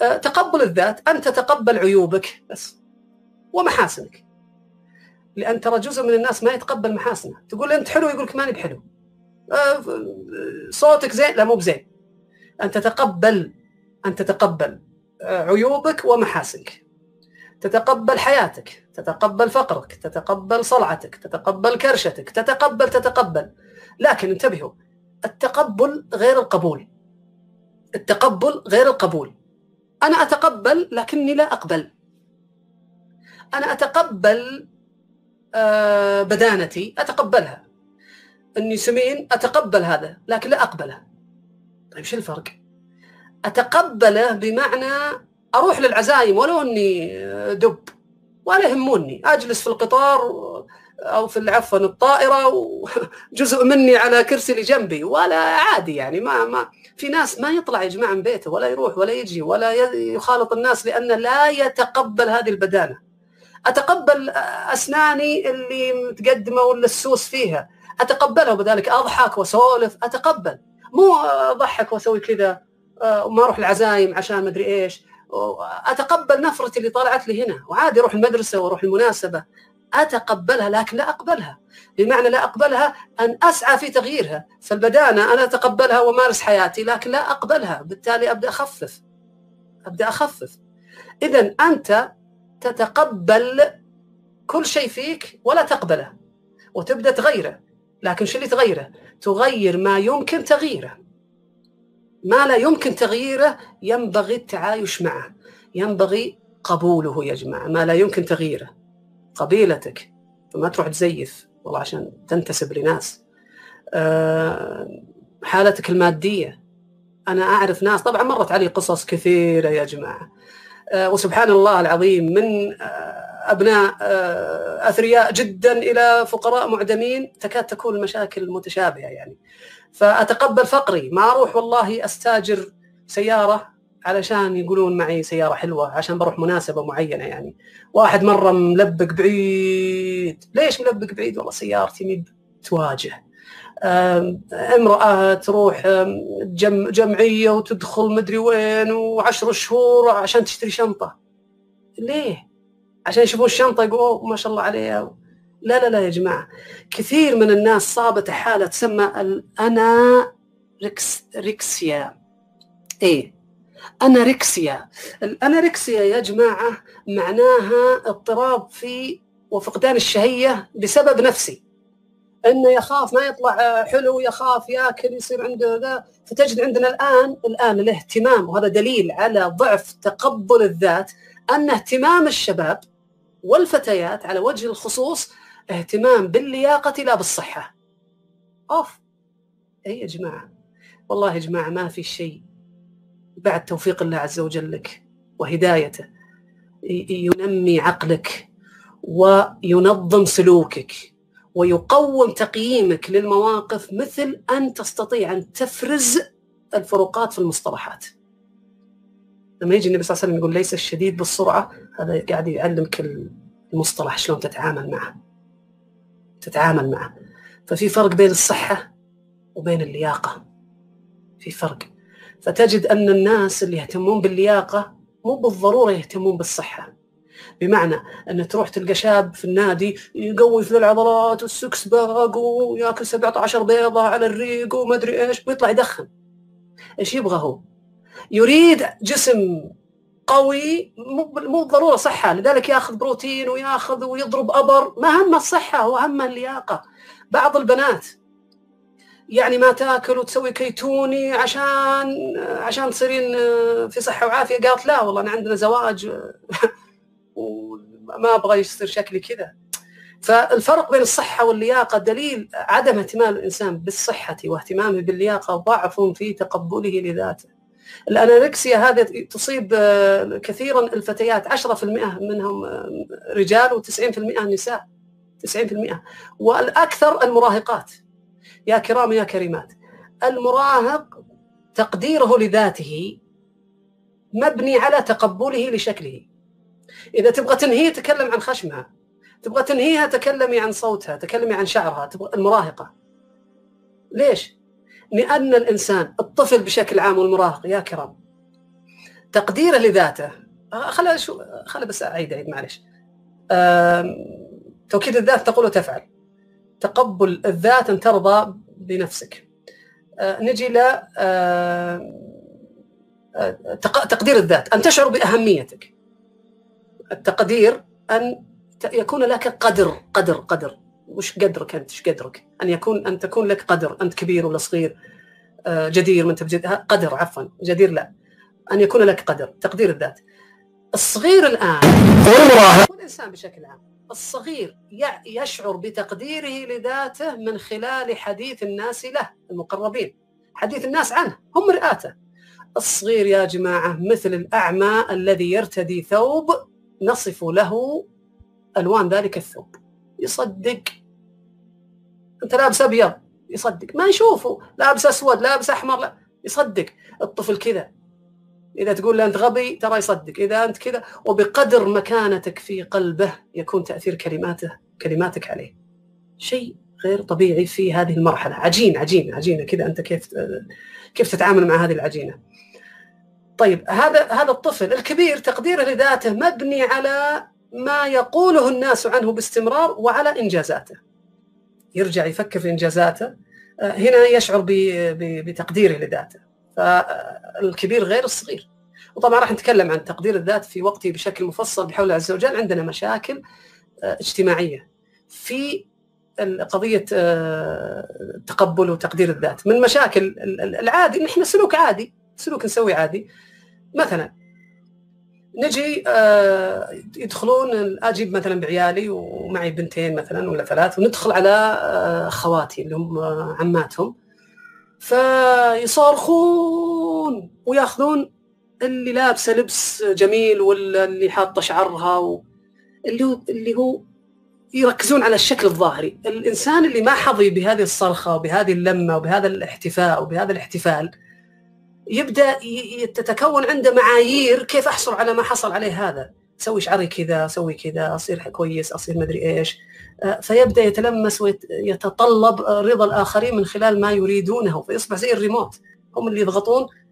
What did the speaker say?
تقبل الذات أن تتقبل عيوبك بس ومحاسنك، لأن ترى جزء من الناس ما يتقبل محاسنه. تقول أنت حلو يقولك ماني بحلو، صوتك زين لا مو بزين. أن تتقبل عيوبك ومحاسنك، تتقبل حياتك، تتقبل فقرك، تتقبل صلعتك، تتقبل كرشتك، تتقبل. لكن انتبهوا، التقبل غير القبول. التقبل غير القبول. أنا أتقبل لكني لا أقبل. أنا أتقبل بدانتي، أتقبلها. أني سمين أتقبل هذا لكن لا أقبله. طيب شو الفرق؟ أتقبله بمعنى أروح للعزايم ولو أني دب ولا يهموني، أجلس في القطار أو في عفوا الطائرة وجزء مني على كرسي اللي جنبي ولا عادي. يعني ما في ناس ما يطلع يا جماعة من بيته ولا يروح ولا يجي ولا يخالط الناس لأنه لا يتقبل هذه البدانة. أتقبل أسناني اللي متقدمة ولا السوس فيها، أتقبلها، وبذلك أضحك وسولف. أتقبل، مو أضحك وأسوي كذا وما أروح العزايم عشان مدري إيش. أتقبل نفرتي اللي طلعت لي هنا وعادي أروح المدرسة وأروح المناسبة، أتقبلها لكن لا أقبلها. بمعنى لا أقبلها أن أسعى في تغييرها. فالبدانة أنا أتقبلها ومارس حياتي لكن لا أقبلها، بالتالي أبدأ أخفف. إذن أنت تتقبل كل شيء فيك ولا تقبله وتبدأ تغيره. لكن شو اللي تغيره؟ تغير ما يمكن تغييره. ما لا يمكن تغييره ينبغي التعايش معه، ينبغي قبوله يا جماعة. ما لا يمكن تغييره، قبيلتك، فما تروح تزيف والله عشان تنتسب لناس. حالتك المادية. أنا أعرف ناس، طبعا مرت علي قصص كثيرة يا جماعة، وسبحان الله العظيم، من أبناء أثرياء جدا إلى فقراء معدمين، تكاد تكون المشاكل متشابهة يعني. فأتقبل فقري، ما أروح والله أستاجر سيارة علشان يقولون معي سيارة حلوة عشان بروح مناسبة معينة. يعني واحد مرة ملبق بعيد، ليش ملبق بعيد؟ والله سيارتي مي تواجه. امرأة تروح جمعية وتدخل مدري وين و10 شهور عشان تشتري شنطة. ليه؟ عشان يشوفون الشنطة يقولوا ما شاء الله عليها. لا يا جماعة، كثير من الناس صابت حالة تسمى الأناركسيا. الأناركسيا يا جماعة معناها اضطراب في وفقدان الشهية بسبب نفسي، انه يخاف ما يطلع حلو، يخاف ياكل، يصير عنده ذا. فتجد عندنا الان الاهتمام، وهذا دليل على ضعف تقبل الذات، ان اهتمام الشباب والفتيات على وجه الخصوص اهتمام باللياقة لا بالصحة. اي يا جماعة، والله يا جماعة ما في شيء بعد توفيق الله عز وجل لك وهدايته ينمي عقلك وينظم سلوكك ويقوم تقييمك للمواقف مثل أن تستطيع أن تفرز الفروقات في المصطلحات. لما يجي النبي صلى الله عليه وسلم يقول ليس الشديد بالسرعة، هذا قاعد يعلمك المصطلح شلون تتعامل معه. ففي فرق بين الصحة وبين اللياقة، في فرق. فتجد أن الناس اللي يهتمون باللياقة مو بالضرورة يهتمون بالصحة. بمعنى أن تروح تلقى شاب في النادي يقوي في العضلات والسكس باق ويأكل 17 بيضة على الريق وما أدري إيش، ويطلع يدخن. إيش يبغى هو؟ يريد جسم قوي، مو ضرورة صحة، لذلك يأخذ بروتين ويأخذ ويضرب أبر. ما هم الصحة، هو هم اللياقة. بعض البنات يعني ما تاكل وتسوي كيتوني عشان تصيرين في صحة وعافية. قالت لا والله أنا عندنا زواج وما أبغى يصير شكلي كذا. فالفرق بين الصحة واللياقة دليل عدم اهتمام الإنسان بالصحة واهتمامه باللياقة ضعف في تقبله لذاته. الأنوركسيا هذا تصيب كثيرا الفتيات، 10% منهم رجال و90% نساء، 90%. والأكثر المراهقات. يا كرام يا كريمات، المراهق تقديره لذاته مبني على تقبله لشكله. إذا تبغى تنهيه تكلم عن خشمها، تبغى تنهيها تكلمي عن صوتها، تكلمي عن شعرها. المراهقة ليش؟ لأن الإنسان، الطفل بشكل عام والمراهق يا كرام، تقديره لذاته. خل بس أعيد معلش. توكيد الذات تقول وتفعل. تقبل الذات أن ترضى بنفسك. نجي ل تقدير الذات، أن تشعر بأهميتك. التقدير أن يكون لك قدر وش قدرك أنت، ايش قدرك، أن تكون لك قدر، أنت كبير ولا صغير، جدير من قدر، عفوا جدير لا، أن يكون لك قدر. تقدير الذات. الصغير الآن والإنسان بشكل عام، الصغير يشعر بتقديره لذاته من خلال حديث الناس له، المقربين، حديث الناس عنه، هم مرآته. الصغير يا جماعة مثل الأعمى الذي يرتدي ثوب نصف له ألوان ذلك الثوب، يصدق. أنت لابس أبيض يصدق، ما يشوفه، لابس أسود، لابس أحمر، لا يصدق. الطفل كذا، إذا تقول له أنت غبي ترى يصدق، إذا أنت كذا. وبقدر مكانتك في قلبه يكون تأثير كلماتك عليه. شيء غير طبيعي في هذه المرحلة. عجينة كذا. أنت كيف تتعامل مع هذه العجينة؟ طيب هذا الطفل. الكبير تقديره لذاته مبني على ما يقوله الناس عنه باستمرار وعلى إنجازاته. يرجع يفكر في إنجازاته، هنا يشعر بتقديره لذاته. فالكبير غير الصغير. وطبعا راح نتكلم عن تقدير الذات في وقته بشكل مفصل بحول الله عز وجل. عندنا مشاكل اجتماعية في قضية تقبل وتقدير الذات. من مشاكل العادي نحن سلوك عادي، سلوك نسوي عادي. مثلا نجي يدخلون، أجيب مثلا بعيالي ومعي بنتين مثلا ولا 3، وندخل على خواتي اللي هم عماتهم، فيصارخون وياخذون اللي لابسه لبس جميل ولا اللي حاطه شعرها، اللي هو يركزون على الشكل الظاهري. الإنسان اللي ما حظي بهذه الصرخة وبهذه اللمة وبهذا الاحتفاء وبهذا الاحتفال يبدأ تتكون عنده معايير كيف أحصل على ما حصل عليه هذا. سوي شعري كذا، سوي كذا، أصير كويس، أصير مدري إيش. فيبدأ يتلمس ويتطلب رضا الآخرين من خلال ما يريدونه، فيصبح زي الريموت، هم اللي يضغطون